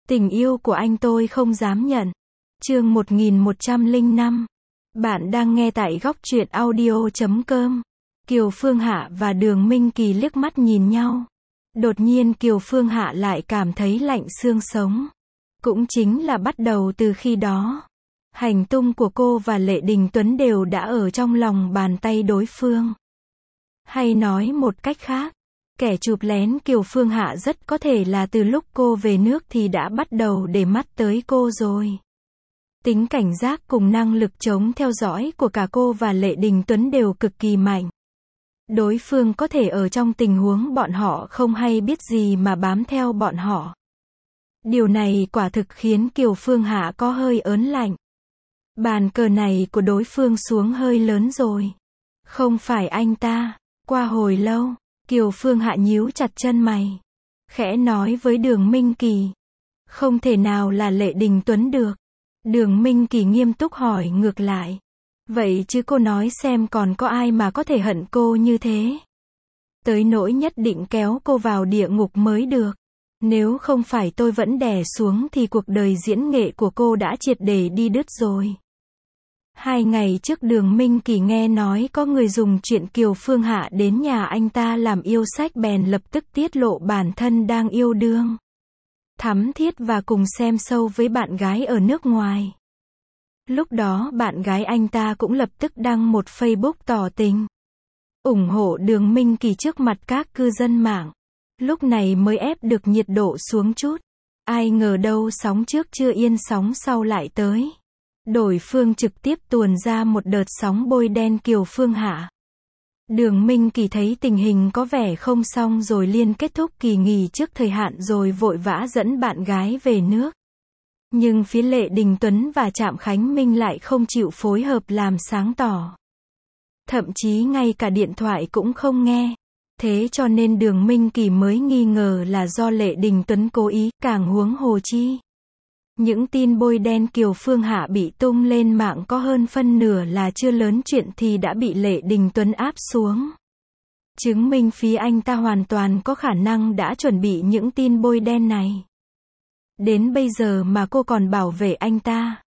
Tình yêu của anh tôi không dám nhận. Chương 1105. Bạn đang nghe tại góc truyện audio.com. Kiều Phương Hạ và Đường Minh Kỳ liếc mắt nhìn nhau. Đột nhiên Kiều Phương Hạ lại cảm thấy lạnh xương sống. Cũng chính là bắt đầu từ khi đó, hành tung của cô và Lệ Đình Tuấn đều đã ở trong lòng bàn tay đối phương. Hay nói một cách khác, kẻ chụp lén Kiều Phương Hạ rất có thể là từ lúc cô về nước thì đã bắt đầu để mắt tới cô rồi. Tính cảnh giác cùng năng lực chống theo dõi của cả cô và Lệ Đình Tuấn đều cực kỳ mạnh. Đối phương có thể ở trong tình huống bọn họ không hay biết gì mà bám theo bọn họ. Điều này quả thực khiến Kiều Phương Hạ có hơi ớn lạnh. Bàn cờ này của đối phương xuống hơi lớn rồi. Không phải anh ta. Qua hồi lâu, Kiều Phương Hạ nhíu chặt chân mày, khẽ nói với Đường Minh Kỳ. Không thể nào là Lệ Đình Tuấn được. Đường Minh Kỳ nghiêm túc hỏi ngược lại. Vậy chứ cô nói xem còn có ai mà có thể hận cô như thế? Tới nỗi nhất định kéo cô vào địa ngục mới được. Nếu không phải tôi vẫn đè xuống thì cuộc đời diễn nghệ của cô đã triệt để đi đứt rồi. 2 ngày trước Đường Minh Kỳ nghe nói có người dùng chuyện Kiều Phương Hạ đến nhà anh ta làm yêu sách bèn lập tức tiết lộ bản thân đang yêu đương, thắm thiết và cùng xem show với bạn gái ở nước ngoài. Lúc đó bạn gái anh ta cũng lập tức đăng một Facebook tỏ tình, ủng hộ Đường Minh Kỳ trước mặt các cư dân mạng. Lúc này mới ép được nhiệt độ xuống chút. Ai ngờ đâu sóng trước chưa yên sóng sau lại tới. Đối phương trực tiếp tuồn ra một đợt sóng bôi đen Kiều Phương Hạ. Đường Minh Kỳ thấy tình hình có vẻ không xong rồi liền kết thúc kỳ nghỉ trước thời hạn rồi vội vã dẫn bạn gái về nước. Nhưng phía Lệ Đình Tuấn và Trạm Khánh Minh lại không chịu phối hợp làm sáng tỏ. Thậm chí ngay cả điện thoại cũng không nghe. Thế cho nên Đường Minh Kỳ mới nghi ngờ là do Lệ Đình Tuấn cố ý, càng huống hồ chi. Những tin bôi đen Kiều Phương Hạ bị tung lên mạng có hơn phân nửa là chưa lớn chuyện thì đã bị Lệ Đình Tuấn áp xuống. Chứng minh phía anh ta hoàn toàn có khả năng đã chuẩn bị những tin bôi đen này. Đến bây giờ mà cô còn bảo vệ anh ta.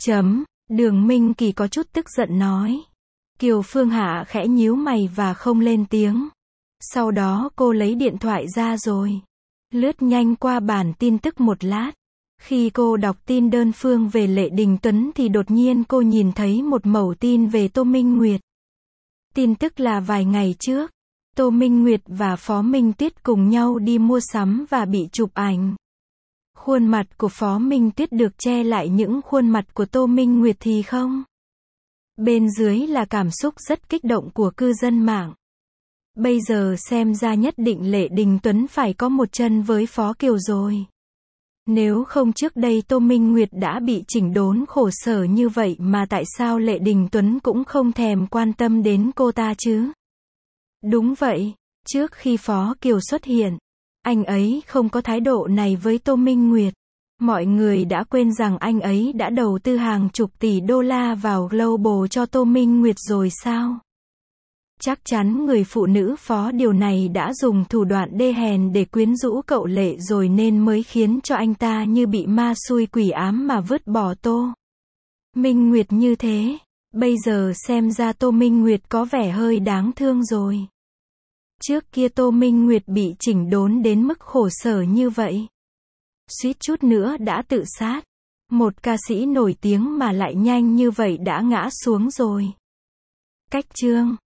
Đường Minh Kỳ có chút tức giận nói. Kiều Phương Hạ khẽ nhíu mày và không lên tiếng. Sau đó cô lấy điện thoại ra rồi lướt nhanh qua bản tin tức một lát. Khi cô đọc tin đơn phương về Lệ Đình Tuấn thì đột nhiên cô nhìn thấy một mẩu tin về Tô Minh Nguyệt. Tin tức là vài ngày trước, Tô Minh Nguyệt và Phó Minh Tuyết cùng nhau đi mua sắm và bị chụp ảnh. Khuôn mặt của Phó Minh Tuyết được che lại những khuôn mặt của Tô Minh Nguyệt thì không. Bên dưới là cảm xúc rất kích động của cư dân mạng. Bây giờ xem ra nhất định Lệ Đình Tuấn phải có một chân với Phó Kiều rồi. Nếu không trước đây Tô Minh Nguyệt đã bị chỉnh đốn khổ sở như vậy mà tại sao Lệ Đình Tuấn cũng không thèm quan tâm đến cô ta chứ? Đúng vậy, trước khi Phó Kiều xuất hiện, anh ấy không có thái độ này với Tô Minh Nguyệt. Mọi người đã quên rằng anh ấy đã đầu tư hàng chục tỷ đô la vào Global cho Tô Minh Nguyệt rồi sao? Chắc chắn người phụ nữ Phó điều này đã dùng thủ đoạn đê hèn để quyến rũ cậu Lệ rồi nên mới khiến cho anh ta như bị ma xui quỷ ám mà vứt bỏ Tô Minh Nguyệt như thế. Bây giờ xem ra Tô Minh Nguyệt có vẻ hơi đáng thương rồi. Trước kia Tô Minh Nguyệt bị chỉnh đốn đến mức khổ sở như vậy, suýt chút nữa đã tự sát. Một ca sĩ nổi tiếng mà lại nhanh như vậy đã ngã xuống rồi. Cách chương